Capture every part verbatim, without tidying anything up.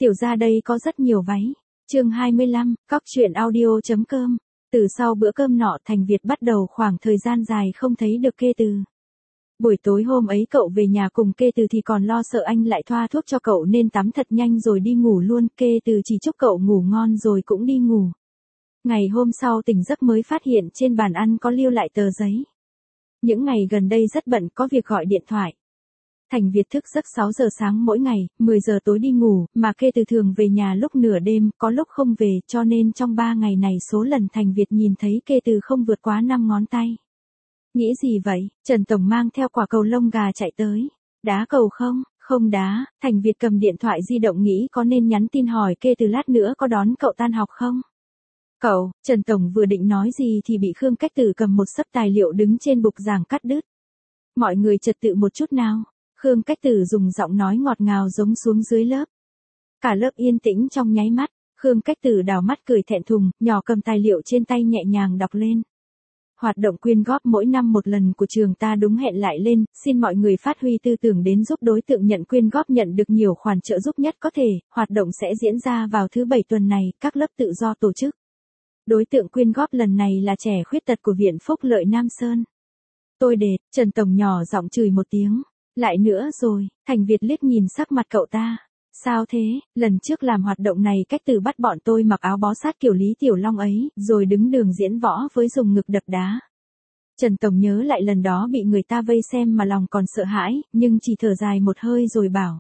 Tiểu ra đây có rất nhiều váy. Chương hai mươi lăm, cóc truyện audio.com. Từ sau bữa cơm nọ Thành Việt bắt đầu khoảng thời gian dài không thấy được Kê Từ. Buổi tối hôm ấy cậu về nhà cùng Kê Từ thì còn lo sợ anh lại thoa thuốc cho cậu nên tắm thật nhanh rồi đi ngủ luôn. Kê Từ chỉ chúc cậu ngủ ngon rồi cũng đi ngủ. Ngày hôm sau tỉnh giấc mới phát hiện trên bàn ăn có lưu lại tờ giấy. Những ngày gần đây rất bận, có việc gọi điện thoại. Thành Việt thức giấc sáu giờ sáng mỗi ngày, mười giờ tối đi ngủ, mà Kê Từ thường về nhà lúc nửa đêm, có lúc không về, cho nên trong ba ngày này số lần Thành Việt nhìn thấy Kê Từ không vượt quá năm ngón tay. Nghĩ gì vậy? Trần Tổng mang theo quả cầu lông gà chạy tới. Đá cầu không? Không đá. Thành Việt cầm điện thoại di động nghĩ có nên nhắn tin hỏi Kê Từ lát nữa có đón cậu tan học không? Cậu, Trần Tổng vừa định nói gì thì bị Khương Cách Tử cầm một xấp tài liệu đứng trên bục giảng cắt đứt. Mọi người trật tự một chút nào. Khương Cách Tử dùng giọng nói ngọt ngào giống xuống dưới lớp. Cả lớp yên tĩnh trong nháy mắt. Khương Cách Tử đảo mắt cười thẹn thùng, nhỏ cầm tài liệu trên tay nhẹ nhàng đọc lên. Hoạt động quyên góp mỗi năm một lần của trường ta đúng hẹn lại lên, xin mọi người phát huy tư tưởng đến giúp đối tượng nhận quyên góp nhận được nhiều khoản trợ giúp nhất có thể. Hoạt động sẽ diễn ra vào thứ bảy tuần này, các lớp tự do tổ chức. Đối tượng quyên góp lần này là trẻ khuyết tật của Viện Phúc Lợi Nam Sơn. Tôi đệt, Trần Tổng nhỏ giọng chửi một tiếng. Lại nữa rồi, Thành Việt liếc nhìn sắc mặt cậu ta. Sao thế, lần trước làm hoạt động này Cách Từ bắt bọn tôi mặc áo bó sát kiểu Lý Tiểu Long ấy, rồi đứng đường diễn võ với dùng ngực đập đá. Trần Tổng nhớ lại lần đó bị người ta vây xem mà lòng còn sợ hãi, nhưng chỉ thở dài một hơi rồi bảo.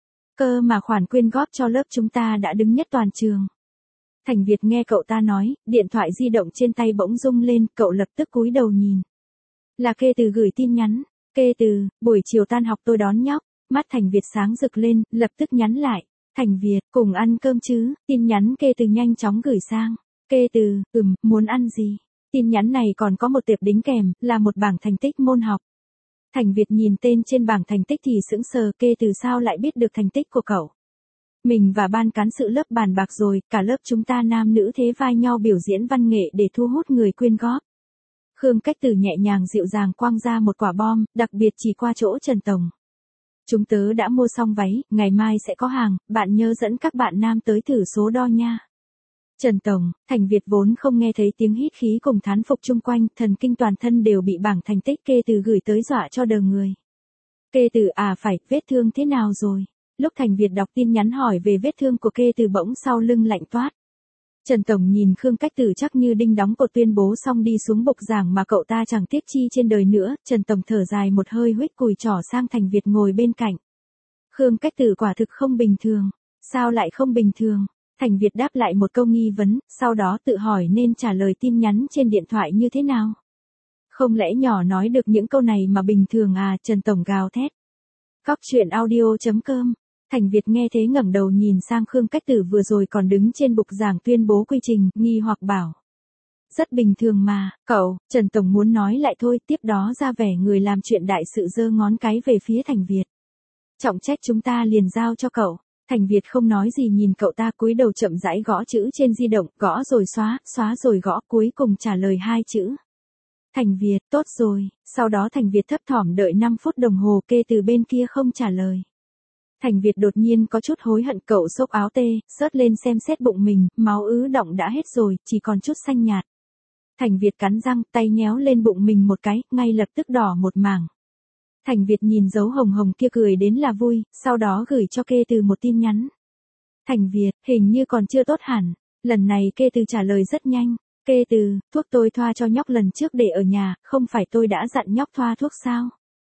Cơ mà khoản quyên góp cho lớp chúng ta đã đứng nhất toàn trường. Thành Việt nghe cậu ta nói, điện thoại di động trên tay bỗng rung lên, cậu lập tức cúi đầu nhìn. Là Kê Từ gửi tin nhắn. Kê Từ, buổi chiều tan học tôi đón nhóc. Mắt Thành Việt sáng rực lên, lập tức nhắn lại. Thành Việt, cùng ăn cơm chứ? Tin nhắn Kê Từ nhanh chóng gửi sang. Kê Từ, ừm, muốn ăn gì? Tin nhắn này còn có một tệp đính kèm, là một bảng thành tích môn học. Thành Việt nhìn tên trên bảng thành tích thì sững sờ. Kê Từ sao lại biết được thành tích của cậu? Mình và ban cán sự lớp bàn bạc rồi, cả lớp chúng ta nam nữ thế vai nhau biểu diễn văn nghệ để thu hút người quyên góp. Khương Cách Tử nhẹ nhàng dịu dàng quăng ra một quả bom, đặc biệt chỉ qua chỗ Trần Tổng. Chúng tớ đã mua xong váy, ngày mai sẽ có hàng, bạn nhớ dẫn các bạn nam tới thử số đo nha. Trần Tổng, Thành Việt vốn không nghe thấy tiếng hít khí cùng thán phục chung quanh, thần kinh toàn thân đều bị bảng thành tích Kê Từ gửi tới dọa cho đờ người. Kê Từ à phải, vết thương thế nào rồi? Lúc Thành Việt đọc tin nhắn hỏi về vết thương của Kê Từ bỗng sau lưng lạnh toát. Trần Tổng nhìn Khương Cách Tử chắc như đinh đóng cột tuyên bố xong đi xuống bục giảng mà cậu ta chẳng tiếc chi trên đời nữa. Trần Tổng thở dài một hơi huých cùi trỏ sang Thành Việt ngồi bên cạnh. Khương Cách Tử quả thực không bình thường. Sao lại không bình thường? Thành Việt đáp lại một câu nghi vấn, sau đó tự hỏi nên trả lời tin nhắn trên điện thoại như thế nào. Không lẽ nhỏ nói được những câu này mà bình thường à? Trần Tổng gào thét. Cóc truyện audio.com. Thành Việt nghe thế ngẩng đầu nhìn sang Khương Cách Tử vừa rồi còn đứng trên bục giảng tuyên bố quy trình, nghi hoặc bảo. Rất bình thường mà, cậu. Trần Tổng muốn nói lại thôi, tiếp đó ra vẻ người làm chuyện đại sự giơ ngón cái về phía Thành Việt. Trọng trách chúng ta liền giao cho cậu. Thành Việt không nói gì nhìn cậu ta cúi đầu chậm rãi gõ chữ trên di động, gõ rồi xóa, xóa rồi gõ, cuối cùng trả lời hai chữ. Thành Việt, tốt rồi. Sau đó Thành Việt thấp thỏm đợi năm phút đồng hồ, Kê Từ bên kia không trả lời. Thành Việt đột nhiên có chút hối hận, cậu xốc áo tê, sớt lên xem xét bụng mình, máu ứ đọng đã hết rồi, chỉ còn chút xanh nhạt. Thành Việt cắn răng, tay nhéo lên bụng mình một cái, ngay lập tức đỏ một mảng. Thành Việt nhìn dấu hồng hồng kia cười đến là vui, sau đó gửi cho Kê Từ một tin nhắn. Thành Việt, hình như còn chưa tốt hẳn. Lần này Kê Từ trả lời rất nhanh. Kê Từ, thuốc tôi thoa cho nhóc lần trước để ở nhà, không phải tôi đã dặn nhóc thoa thuốc sao?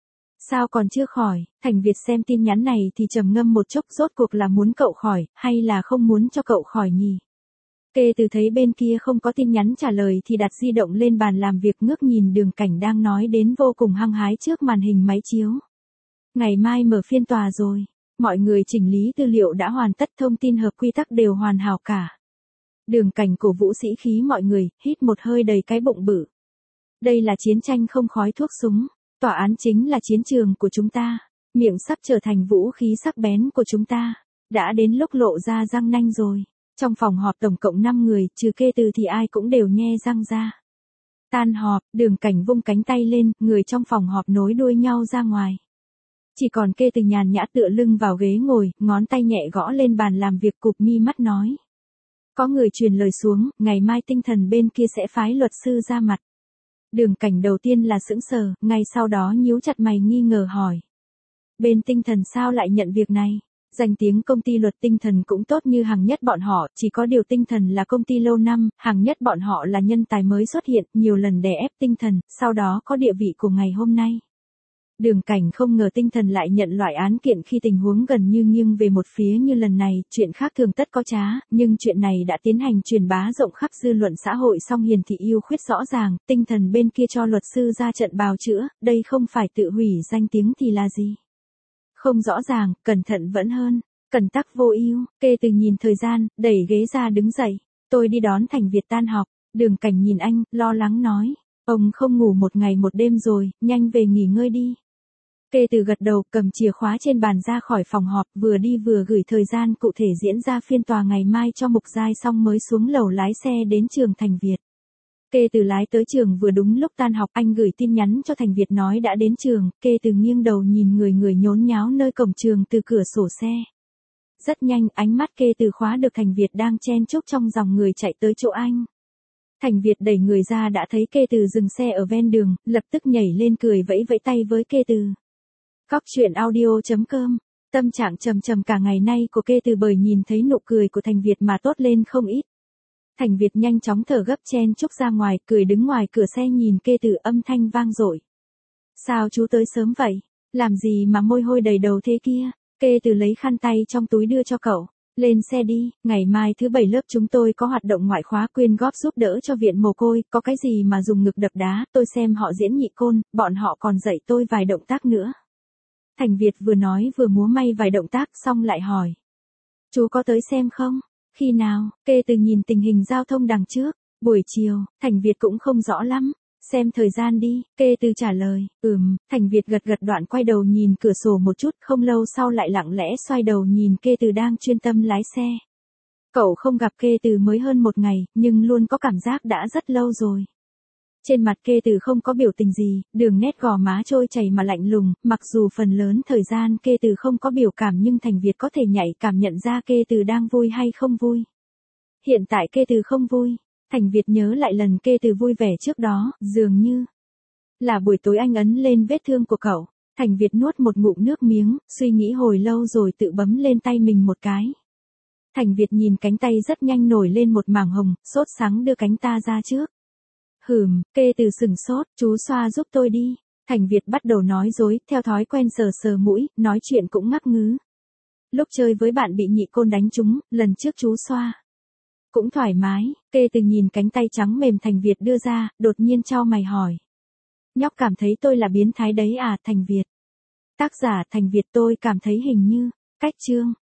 Sao còn chưa khỏi? Thành Việt xem tin nhắn này thì trầm ngâm một chốc, rốt cuộc là muốn cậu khỏi, hay là không muốn cho cậu khỏi nhỉ? Kê Từ thấy bên kia không có tin nhắn trả lời thì đặt di động lên bàn làm việc, ngước nhìn Đường Cảnh đang nói đến vô cùng hăng hái trước màn hình máy chiếu. Ngày mai mở phiên tòa rồi. Mọi người chỉnh lý tư liệu đã hoàn tất, thông tin hợp quy tắc đều hoàn hảo cả. Đường Cảnh cổ vũ sĩ khí mọi người, hít một hơi đầy cái bụng bự. Đây là chiến tranh không khói thuốc súng. Tòa án chính là chiến trường của chúng ta. Miệng sắp trở thành vũ khí sắc bén của chúng ta. Đã đến lúc lộ ra răng nanh rồi. Trong phòng họp tổng cộng năm người, trừ Kê Từ thì ai cũng đều nhe răng ra. Tan họp, Đường Cảnh vung cánh tay lên, người trong phòng họp nối đuôi nhau ra ngoài. Chỉ còn Kê Từ nhàn nhã tựa lưng vào ghế ngồi, ngón tay nhẹ gõ lên bàn làm việc, cụp mi mắt nói. Có người truyền lời xuống, ngày mai tinh thần bên kia sẽ phái luật sư ra mặt. Đường Cảnh đầu tiên là sững sờ, ngay sau đó nhíu chặt mày nghi ngờ hỏi. Bên tinh thần sao lại nhận việc này? Danh tiếng công ty luật tinh thần cũng tốt như Hằng Nhất bọn họ, chỉ có điều tinh thần là công ty lâu năm, Hằng Nhất bọn họ là nhân tài mới xuất hiện, nhiều lần đè ép tinh thần, sau đó có địa vị của ngày hôm nay. Đường Cảnh không ngờ tinh thần lại nhận loại án kiện khi tình huống gần như nghiêng về một phía như lần này, chuyện khác thường tất có trá, nhưng chuyện này đã tiến hành truyền bá rộng khắp dư luận xã hội, song hiền thị yêu khuyết rõ ràng, tinh thần bên kia cho luật sư ra trận bào chữa, đây không phải tự hủy danh tiếng thì là gì? Không rõ ràng, cẩn thận vẫn hơn, cẩn tắc vô ưu. Kê Từ nhìn thời gian, đẩy ghế ra đứng dậy, tôi đi đón Thành Việt tan học. Đường Cảnh nhìn anh, lo lắng nói, ông không ngủ một ngày một đêm rồi, nhanh về nghỉ ngơi đi. Kê Từ gật đầu, cầm chìa khóa trên bàn ra khỏi phòng họp, vừa đi vừa gửi thời gian cụ thể diễn ra phiên tòa ngày mai cho Mục Giai, xong mới xuống lầu lái xe đến trường Thành Việt. Kê Từ lái tới trường vừa đúng lúc tan học, anh gửi tin nhắn cho Thành Việt nói đã đến trường. Kê Từ nghiêng đầu nhìn người người nhốn nháo nơi cổng trường từ cửa sổ xe. Rất nhanh, ánh mắt Kê Từ khóa được Thành Việt đang chen chúc trong dòng người chạy tới chỗ anh. Thành Việt đẩy người ra đã thấy Kê Từ dừng xe ở ven đường, lập tức nhảy lên cười vẫy vẫy tay với Kê Từ. Cóc truyện audio chấm com. Tâm trạng trầm trầm cả ngày nay của Kê Từ bởi nhìn thấy nụ cười của Thành Việt mà tốt lên không ít. Thành Việt nhanh chóng thở gấp chen chúc ra ngoài, cười đứng ngoài cửa xe nhìn Kê Từ, âm thanh vang dội. Sao chú tới sớm vậy? Làm gì mà môi hôi đầy đầu thế kia? Kê Từ lấy khăn tay trong túi đưa cho cậu. Lên xe đi, ngày mai thứ bảy lớp chúng tôi có hoạt động ngoại khóa quyên góp giúp đỡ cho viện mồ côi, có cái gì mà dùng ngực đập đá, tôi xem họ diễn nhị côn, bọn họ còn dạy tôi vài động tác nữa. Thành Việt vừa nói vừa múa may vài động tác xong lại hỏi. Chú có tới xem không? Khi nào? Kê Từ nhìn tình hình giao thông đằng trước. Buổi chiều. Thành Việt cũng không rõ lắm. Xem thời gian đi. Kê Từ trả lời. Ừm. Thành Việt gật gật đoạn quay đầu nhìn cửa sổ một chút, không lâu sau lại lặng lẽ xoay đầu nhìn Kê Từ đang chuyên tâm lái xe. Cậu không gặp Kê Từ mới hơn một ngày, nhưng luôn có cảm giác đã rất lâu rồi. Trên mặt Kê Từ không có biểu tình gì, đường nét gò má trôi chảy mà lạnh lùng, mặc dù phần lớn thời gian Kê Từ không có biểu cảm nhưng Thành Việt có thể nhạy cảm nhận ra Kê Từ đang vui hay không vui. Hiện tại Kê Từ không vui, Thành Việt nhớ lại lần Kê Từ vui vẻ trước đó, dường như là buổi tối anh ấn lên vết thương của cậu. Thành Việt nuốt một ngụm nước miếng, suy nghĩ hồi lâu rồi tự bấm lên tay mình một cái. Thành Việt nhìn cánh tay rất nhanh nổi lên một mảng hồng, sốt sắng đưa cánh ta ra trước. Hừm, Kê Từ sừng sốt, chú xoa giúp tôi đi. Thành Việt bắt đầu nói dối, theo thói quen sờ sờ mũi, nói chuyện cũng ngắc ngứ. Lúc chơi với bạn bị nhị côn đánh trúng, lần trước chú xoa. Cũng thoải mái. Kê Từ nhìn cánh tay trắng mềm Thành Việt đưa ra, đột nhiên chau mày hỏi. Nhóc cảm thấy tôi là biến thái đấy à? Thành Việt. Tác giả Thành Việt. Tôi cảm thấy hình như, cách chương.